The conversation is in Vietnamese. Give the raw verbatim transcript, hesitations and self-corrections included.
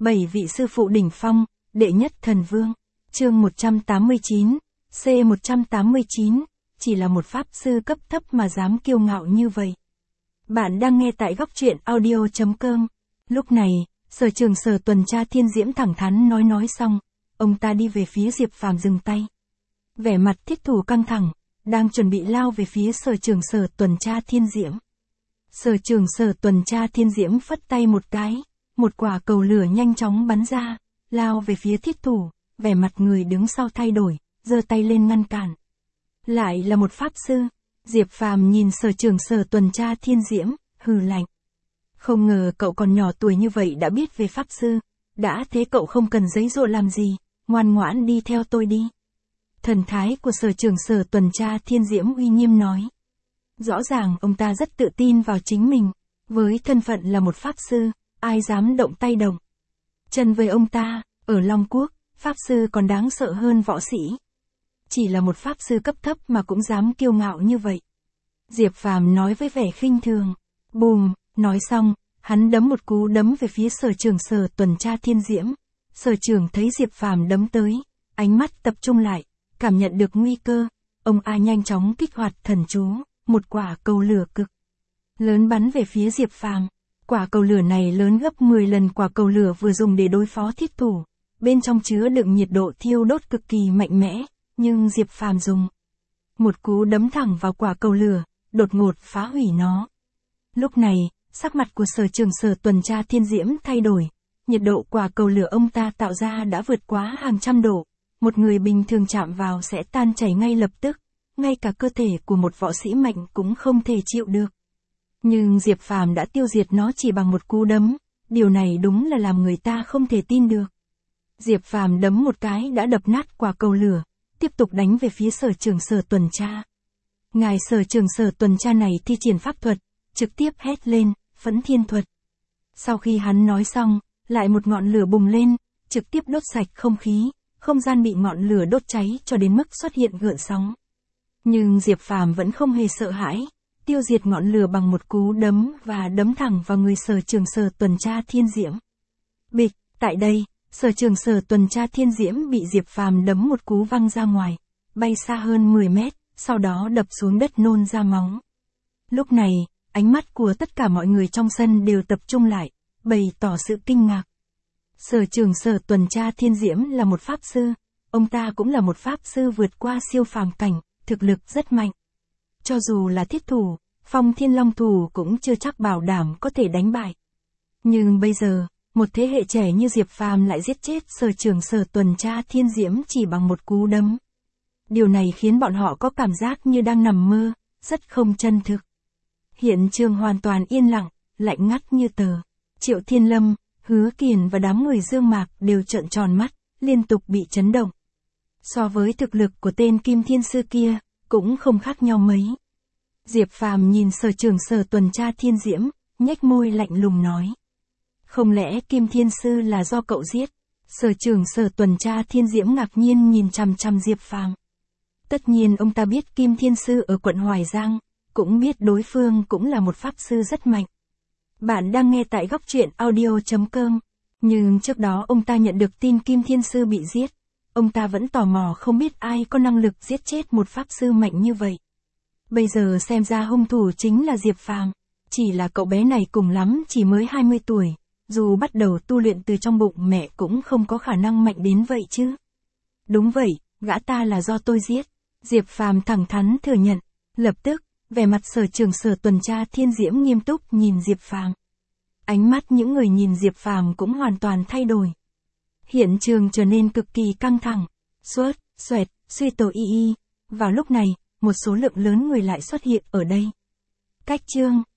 Bảy vị sư phụ đỉnh phong, đệ nhất thần vương. Chương một trăm tám mươi chín, C một trăm tám mươi chín, chỉ là một pháp sư cấp thấp mà dám kiêu ngạo như vậy. Bạn đang nghe tại góc truyện audio chấm com. Lúc này, Sở Trường Sở tuần tra Thiên Diễm thẳng thắn nói nói xong, ông ta đi về phía Diệp Phàm dừng tay. Vẻ mặt Thiết Thủ căng thẳng, đang chuẩn bị lao về phía Sở Trường Sở tuần tra Thiên Diễm. Sở Trường Sở tuần tra Thiên Diễm phất tay một cái, một quả cầu lửa nhanh chóng bắn ra, lao về phía Thiết Thủ, vẻ mặt người đứng sau thay đổi, giơ tay lên ngăn cản. Lại là một pháp sư. Diệp Phàm nhìn Sở Trường Sở tuần tra Thiên Diễm, hừ lạnh. Không ngờ cậu còn nhỏ tuổi như vậy đã biết về pháp sư, đã thế cậu không cần giấy dụa làm gì, ngoan ngoãn đi theo tôi đi. Thần thái của Sở Trường Sở tuần tra Thiên Diễm uy nghiêm nói. Rõ ràng ông ta rất tự tin vào chính mình, với thân phận là một pháp sư, ai dám động tay động chân với ông ta, ở Long Quốc, pháp sư còn đáng sợ hơn võ sĩ. Chỉ là một pháp sư cấp thấp mà cũng dám kiêu ngạo như vậy. Diệp Phàm nói với vẻ khinh thường. Bùm, nói xong, hắn đấm một cú đấm về phía Sở Trường Sở tuần tra Thiên Diễm. Sở Trường thấy Diệp Phàm đấm tới, ánh mắt tập trung lại, cảm nhận được nguy cơ, ông A nhanh chóng kích hoạt thần chú, một quả cầu lửa cực lớn bắn về phía Diệp Phàm. Quả cầu lửa này lớn gấp mười lần quả cầu lửa vừa dùng để đối phó Thiết Thủ, bên trong chứa đựng nhiệt độ thiêu đốt cực kỳ mạnh mẽ, nhưng Diệp Phàm dùng một cú đấm thẳng vào quả cầu lửa, đột ngột phá hủy nó. Lúc này, sắc mặt của Sở Trường Sở tuần tra Thiên Diễm thay đổi, nhiệt độ quả cầu lửa ông ta tạo ra đã vượt quá hàng trăm độ, một người bình thường chạm vào sẽ tan chảy ngay lập tức, ngay cả cơ thể của một võ sĩ mạnh cũng không thể chịu được. Nhưng Diệp Phàm đã tiêu diệt nó chỉ bằng một cú đấm, điều này đúng là làm người ta không thể tin được. Diệp Phàm đấm một cái đã đập nát quả cầu lửa, tiếp tục đánh về phía Sở Trường Sở tuần tra. Ngài Sở Trường Sở tuần tra này thi triển pháp thuật, trực tiếp hét lên, Phẫn Thiên Thuật. Sau khi hắn nói xong, lại một ngọn lửa bùng lên, trực tiếp đốt sạch không khí, không gian bị ngọn lửa đốt cháy cho đến mức xuất hiện gợn sóng. Nhưng Diệp Phàm vẫn không hề sợ hãi, tiêu diệt ngọn lửa bằng một cú đấm và đấm thẳng vào người Sở Trường Sở tuần tra Thiên Diễm. Bịch, tại đây, Sở Trường Sở tuần tra Thiên Diễm bị Diệp Phàm đấm một cú văng ra ngoài, bay xa hơn mười mét, sau đó đập xuống đất nôn ra máu. Lúc này, ánh mắt của tất cả mọi người trong sân đều tập trung lại, bày tỏ sự kinh ngạc. Sở Trường Sở tuần tra Thiên Diễm là một pháp sư, ông ta cũng là một pháp sư vượt qua siêu phàm cảnh, thực lực rất mạnh. Cho dù là Thiết Thủ, Phong Thiên Long Thủ cũng chưa chắc bảo đảm có thể đánh bại. Nhưng bây giờ, một thế hệ trẻ như Diệp Phàm lại giết chết Sở Trường Sở tuần tra Thiên Diễm chỉ bằng một cú đấm. Điều này khiến bọn họ có cảm giác như đang nằm mơ, rất không chân thực. Hiện trường hoàn toàn yên lặng, lạnh ngắt như tờ. Triệu Thiên Lâm, Hứa Kiền và đám người Dương Mạc đều trợn tròn mắt, liên tục bị chấn động. So với thực lực của tên Kim Thiên Sư kia, cũng không khác nhau mấy. Diệp Phàm nhìn Sở Trường Sở tuần tra Thiên Diễm, nhếch môi lạnh lùng nói. Không lẽ Kim Thiên Sư là do cậu giết? Sở Trường Sở tuần tra Thiên Diễm ngạc nhiên nhìn chằm chằm Diệp Phàm. Tất nhiên ông ta biết Kim Thiên Sư ở quận Hoài Giang, cũng biết đối phương cũng là một pháp sư rất mạnh. Bạn đang nghe tại góc truyện audio chấm com. Nhưng trước đó ông ta nhận được tin Kim Thiên Sư bị giết. Ông ta vẫn tò mò không biết ai có năng lực giết chết một pháp sư mạnh như vậy. Bây giờ xem ra hung thủ chính là Diệp Phàm. Chỉ là cậu bé này cùng lắm chỉ mới hai mươi tuổi. Dù bắt đầu tu luyện từ trong bụng mẹ cũng không có khả năng mạnh đến vậy chứ. Đúng vậy, gã ta là do tôi giết. Diệp Phàm thẳng thắn thừa nhận. Lập tức, vẻ mặt Sở Trường Sở tuần tra Thiên Diễm nghiêm túc nhìn Diệp Phàm. Ánh mắt những người nhìn Diệp Phàm cũng hoàn toàn thay đổi. Hiện trường trở nên cực kỳ căng thẳng. Xuất, xoẹt, suy tổ y y. Vào lúc này, một số lượng lớn người lại xuất hiện ở đây. Cách chương